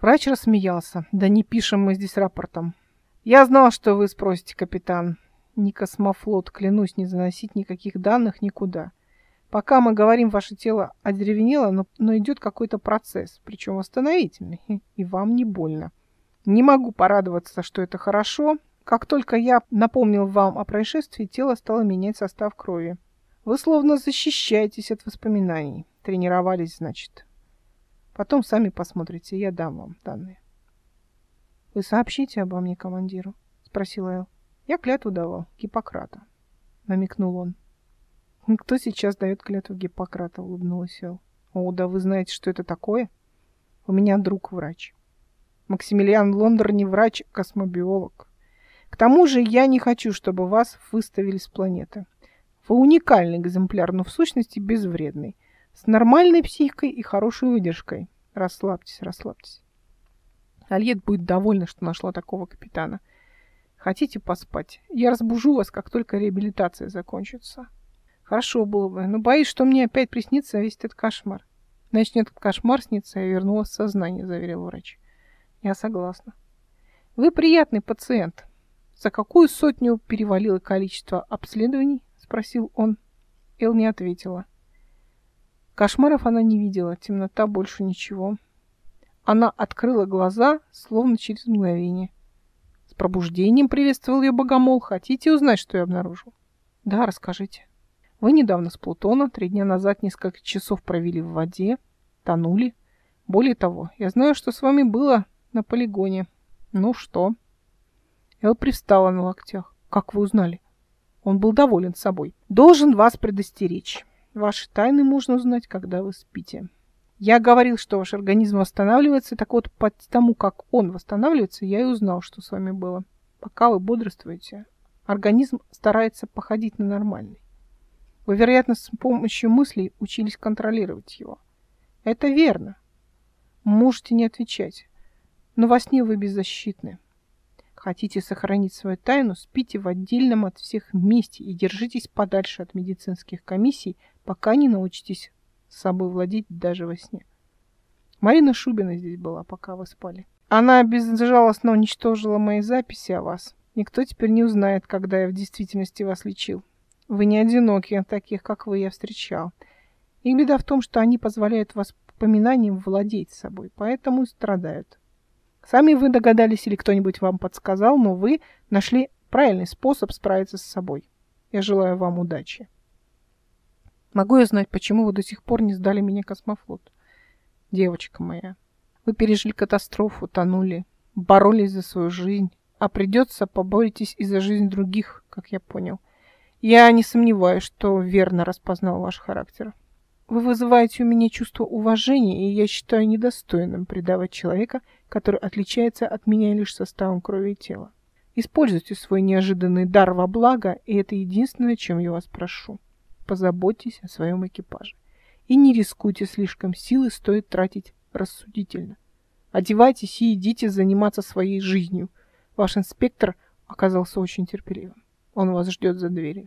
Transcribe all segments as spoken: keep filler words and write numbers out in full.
Врач рассмеялся. Да не пишем мы здесь рапортом. Я знал, что вы спросите, капитан. Не космофлот, клянусь, не заносить никаких данных никуда. Пока мы говорим, ваше тело одеревенело, но, но идет какой-то процесс, причем восстановительный, и вам не больно. Не могу порадоваться, что это хорошо. Как только я напомнил вам о происшествии, тело стало менять состав крови. Вы словно защищаетесь от воспоминаний. Тренировались, значит. Потом сами посмотрите, я дам вам данные. — Вы сообщите обо мне командиру? — спросила Эл. — Я клятву давал, Гиппократа, — намекнул он. — Кто сейчас дает клятву Гиппократа? — улыбнулась Эл. — О, да вы знаете, что это такое? У меня друг врач. Максимилиан Лондер не врач, а космобиолог. К тому же я не хочу, чтобы вас выставили с планеты. Вы уникальный экземпляр, но в сущности безвредный. С нормальной психикой и хорошей выдержкой. Расслабьтесь, расслабьтесь. Альет будет довольна, что нашла такого капитана. Хотите поспать? Я разбужу вас, как только реабилитация закончится. Хорошо было бы, но боюсь, что мне опять приснится весь этот кошмар. Начнет кошмар снится, я вернулась в сознание, заверил врач. Я согласна. Вы приятный пациент. За какую сотню перевалило количество обследований? Спросил он. Эл не ответила. Кошмаров она не видела, темнота, больше ничего. Она открыла глаза, словно через мгновение. С пробуждением приветствовал ее богомол. Хотите узнать, что я обнаружил? Да, расскажите. Вы недавно с Плутона, три дня назад несколько часов провели в воде, тонули. Более того, я знаю, что с вами было на полигоне. Ну что? Эл привстала на локтях. Как вы узнали? Он был доволен собой. Должен вас предостеречь. Ваши тайны можно узнать, когда вы спите. Я говорил, что ваш организм восстанавливается, так вот, по тому, как он восстанавливается, я и узнал, что с вами было. Пока вы бодрствуете, организм старается походить на нормальный. Вы, вероятно, с помощью мыслей учились контролировать его. Это верно. Можете не отвечать, но во сне вы беззащитны. Хотите сохранить свою тайну, спите в отдельном от всех месте и держитесь подальше от медицинских комиссий, пока не научитесь с собой владеть даже во сне. Марина Шубина здесь была, пока вы спали. Она безжалостно уничтожила мои записи о вас. Никто теперь не узнает, когда я в действительности вас лечил. Вы не одиноки, таких, как вы, я встречал. Их беда в том, что они позволяют воспоминаниям владеть собой, поэтому и страдают. Сами вы догадались или кто-нибудь вам подсказал, но вы нашли правильный способ справиться с собой. Я желаю вам удачи. Могу я знать, почему вы до сих пор не сдали меня космофлот? Девочка моя, вы пережили катастрофу, тонули, боролись за свою жизнь, а придется поборитесь и за жизнь других, как я понял. Я не сомневаюсь, что верно распознал ваш характер. Вы вызываете у меня чувство уважения, и я считаю недостойным предавать человека, который отличается от меня лишь составом крови и тела. Используйте свой неожиданный дар во благо, и это единственное, чем я вас прошу. Позаботьтесь о своем экипаже. И не рискуйте слишком, силы стоит тратить рассудительно. Одевайтесь и идите заниматься своей жизнью. Ваш инспектор оказался очень терпеливым. Он вас ждет за дверью.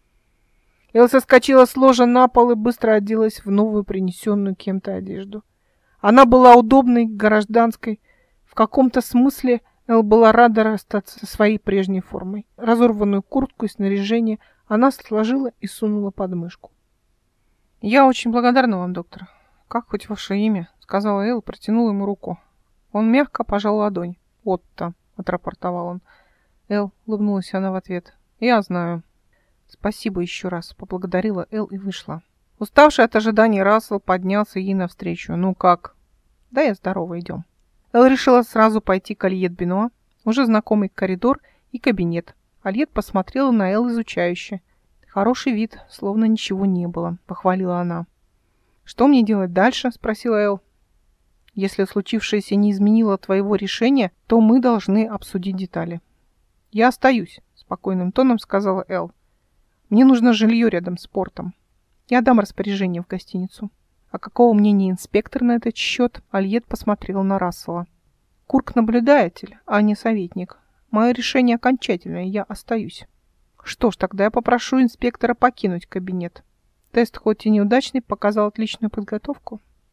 Эл соскочила с ложа на пол и быстро оделась в новую принесенную кем-то одежду. Она была удобной, гражданской. В каком-то смысле Эл была рада расстаться со своей прежней формой. Разорванную куртку и снаряжение она сложила и сунула под мышку. «Я очень благодарна вам, доктор. Как хоть ваше имя?» — сказала Эл, протянула ему руку. Он мягко пожал ладонь. «Отто», — отрапортовал он. Эл, улыбнулась она в ответ. «Я знаю». «Спасибо еще раз», — поблагодарила Эл и вышла. Уставший от ожиданий Рассел поднялся ей навстречу. «Ну как?» «Да я здорова, идем». Эл решила сразу пойти к Альет Бенуа, уже знакомый коридор и кабинет. Альет посмотрела на Эл изучающе. «Хороший вид, словно ничего не было», — похвалила она. «Что мне делать дальше?» — спросила Эл. «Если случившееся не изменило твоего решения, то мы должны обсудить детали». «Я остаюсь», — спокойным тоном сказала Эл. «Мне нужно жилье рядом с портом. Я дам распоряжение в гостиницу». «А какого мнения инспектор на этот счет?» Альет посмотрел на Рассела. «Курк наблюдатель, а не советник. Мое решение окончательное, я остаюсь». «Что ж, тогда я попрошу инспектора покинуть кабинет. Тест, хоть и неудачный, показал отличную подготовку.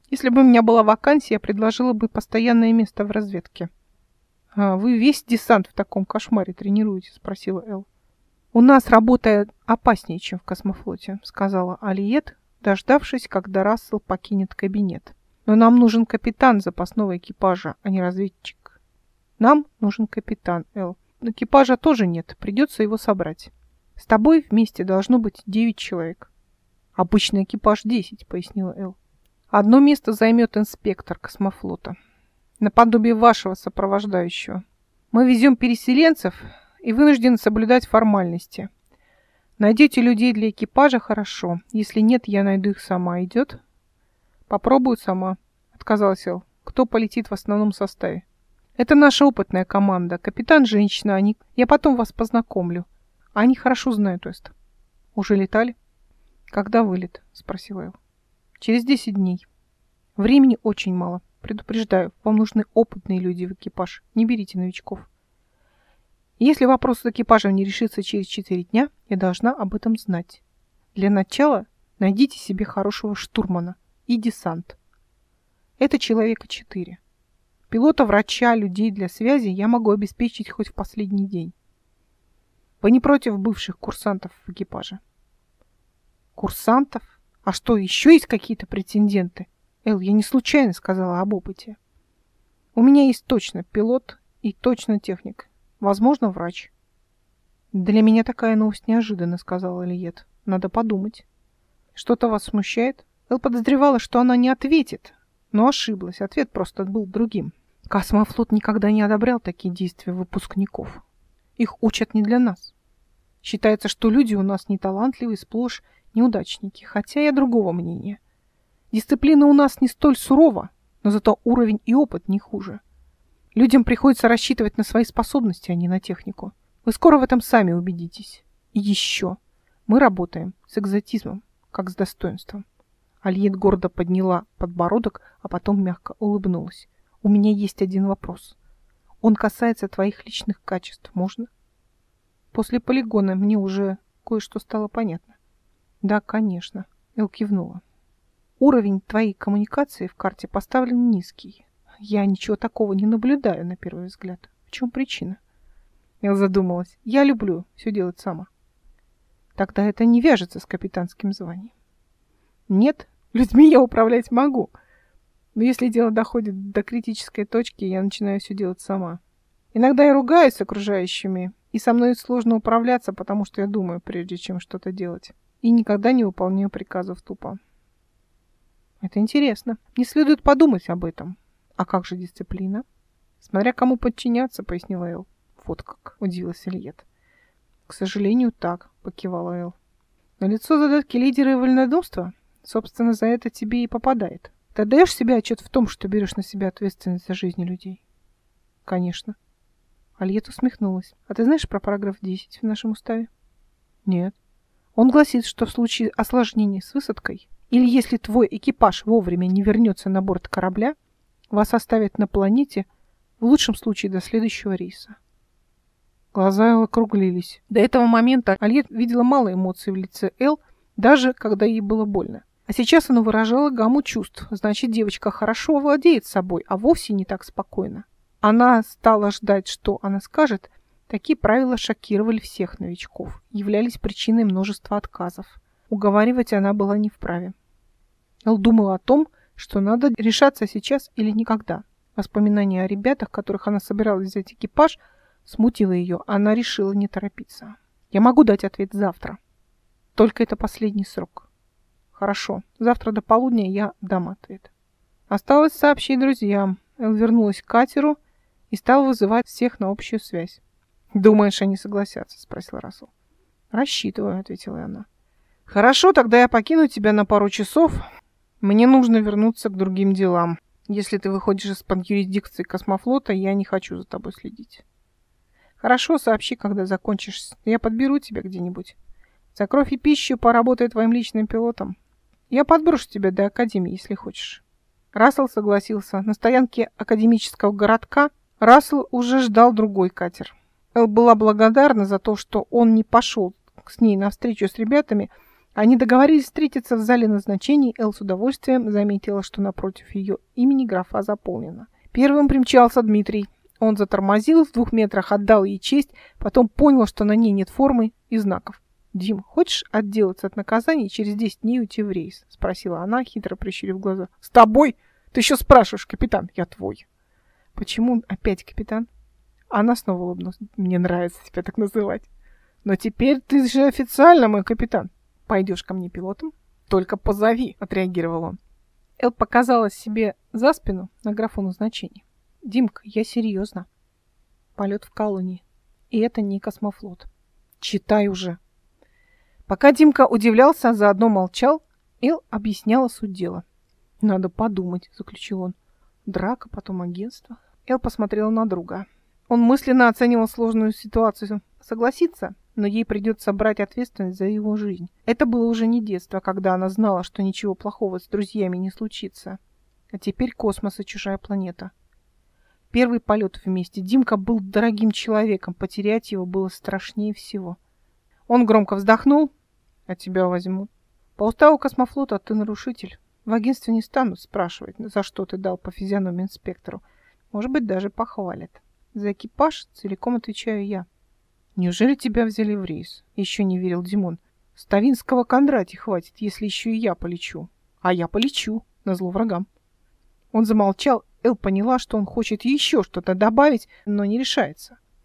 Если бы у меня была вакансия, я предложила бы постоянное место в разведке. А вы весь десант в таком кошмаре тренируете? Спросила Эл. У нас работа опаснее, чем в космофлоте, сказала Алиет, дождавшись, когда Рассел покинет кабинет. Но нам нужен капитан запасного экипажа, а не разведчик. Нам нужен капитан, Эл. Экипажа тоже нет, придется его собрать. С тобой вместе должно быть девять человек. Обычный экипаж десять, пояснила Эл. Одно место займет инспектор космофлота, наподобие вашего сопровождающего. Мы везем переселенцев и вынуждены соблюдать формальности. Найдете людей для экипажа — хорошо. Если нет, я найду их сама. Идет? Попробую сама, отказалась Эл. Кто полетит в основном составе? Это наша опытная команда. Капитан — женщина. Они... Я потом вас познакомлю. Они хорошо знают Уэст. Уже летали? Когда вылет? Спросила Эл. Через десять дней. Времени очень мало. Предупреждаю, вам нужны опытные люди в экипаж. Не берите новичков. Если вопрос с экипажем не решится через четыре дня, я должна об этом знать. Для начала найдите себе хорошего штурмана и десант. Это человека четыре. Пилота, врача, людей для связи я могу обеспечить хоть в последний день. Вы не против бывших курсантов в экипаже? Курсантов? А что, еще есть какие-то претенденты? Эл, я не случайно сказала об опыте. У меня есть точно пилот и точно техник. Возможно, врач. Для меня такая новость неожиданна, сказала Алиет. Надо подумать. Что-то вас смущает? Эл подозревала, что она не ответит, но ошиблась. Ответ просто был другим. Космофлот никогда не одобрял такие действия выпускников. Их учат не для нас. Считается, что люди у нас неталантливые, сплошь неудачники, хотя я другого мнения. Дисциплина у нас не столь сурова, но зато уровень и опыт не хуже. Людям приходится рассчитывать на свои способности, а не на технику. Вы скоро в этом сами убедитесь. И еще. Мы работаем с экзотизмом, как с достоинством. Алиет гордо подняла подбородок, а потом мягко улыбнулась. У меня есть один вопрос. Он касается твоих личных качеств. Можно? После полигона мне уже кое-что стало понятно. Да, конечно. Эл кивнула. Уровень твоей коммуникации в карте поставлен низкий. Я ничего такого не наблюдаю на первый взгляд. В чем причина? Эл задумалась. Я люблю все делать сама. Тогда это не вяжется с капитанским званием. Нет, людьми я управлять могу. Но если дело доходит до критической точки, я начинаю все делать сама. Иногда я ругаюсь с окружающими, и со мной сложно управляться, потому что я думаю, прежде чем что-то делать. И никогда не выполняю приказов тупо. Это интересно. Не следует подумать об этом. А как же дисциплина? Смотря кому подчиняться, пояснила Эл. Вот как, удивилась Алиет. К сожалению, так, покивала Эл. На лицо задатки лидера и вольнодумства, собственно, за это тебе и попадает. Ты отдаешь себе отчет в том, что берешь на себя ответственность за жизни людей? Конечно. Алиет усмехнулась. А ты знаешь про параграф десять в нашем уставе? Нет. Он гласит, что в случае осложнений с высадкой или если твой экипаж вовремя не вернется на борт корабля, вас оставят на планете в лучшем случае до следующего рейса. Глаза Эл округлились. До этого момента Алиет видела мало эмоций в лице Эл, даже когда ей было больно. А сейчас оно выражало гамму чувств. Значит, девочка хорошо владеет собой, а вовсе не так спокойно. Она стала ждать, что она скажет. Такие правила шокировали всех новичков, являлись причиной множества отказов. Уговаривать она была не вправе. Эл думала о том, что надо решаться сейчас или никогда. Воспоминание о ребятах, которых она собиралась взять экипаж, смутило ее. Она решила не торопиться. Я могу дать ответ завтра. Только это последний срок. Хорошо. Завтра до полудня я дам ответ. Осталось сообщить друзьям. Эл вернулась к катеру и стала вызывать всех на общую связь. «Думаешь, они согласятся?» — спросил Рассел. «Рассчитываю», — ответила она. «Хорошо, тогда я покину тебя на пару часов. Мне нужно вернуться к другим делам. Если ты выходишь из-под юрисдикции космофлота, я не хочу за тобой следить». «Хорошо, сообщи, когда закончишь. Я подберу тебя где-нибудь. За кровь и пищу поработай твоим личным пилотом. Я подброшу тебя до академии, если хочешь». Рассел согласился. На стоянке академического городка Рассел уже ждал другой катер. Эл была благодарна за то, что он не пошел с ней навстречу с ребятами, Они договорились встретиться в зале назначений. Эл с удовольствием заметила, что напротив ее имени графа заполнена. Первым примчался Дмитрий. Он затормозил, в двух метрах отдал ей честь, потом понял, что на ней нет формы и знаков. «Дим, хочешь отделаться от наказания и через десять дней уйти в рейс?» — спросила она, хитро прищурив глаза. «С тобой? Ты еще спрашиваешь, капитан? Я твой». «Почему опять капитан?» Она снова улыбнулась. «Мне нравится тебя так называть. Но теперь ты же официально мой капитан. Пойдешь ко мне пилотом? Только позови», — отреагировал он. Эл показала себе за спину на графу назначения. «Димка, я серьезно. Полет в колонии. И это не космофлот. Читай уже». Пока Димка удивлялся, а заодно молчал, Эл объясняла суть дела. «Надо подумать», — заключил он. «Драка, потом агентство». Эл посмотрела на друга. Он мысленно оценивал сложную ситуацию. Согласиться, но ей придется брать ответственность за его жизнь. Это было уже не детство, когда она знала, что ничего плохого с друзьями не случится. А теперь космос и чужая планета. Первый полет вместе. Димка был дорогим человеком, потерять его было страшнее всего. Он громко вздохнул. «А тебя возьмут. По уставу космофлота ты нарушитель. В агентстве не станут спрашивать, за что ты дал по физиономии инспектору. Может быть, даже похвалят. За экипаж целиком отвечаю я». «Неужели тебя взяли в рейс?» Еще не верил Димон. «Ставинского Кондрати хватит, если еще и я полечу». «А я полечу, назло врагам». Он замолчал. Эл поняла, что он хочет еще что-то добавить, но не решается.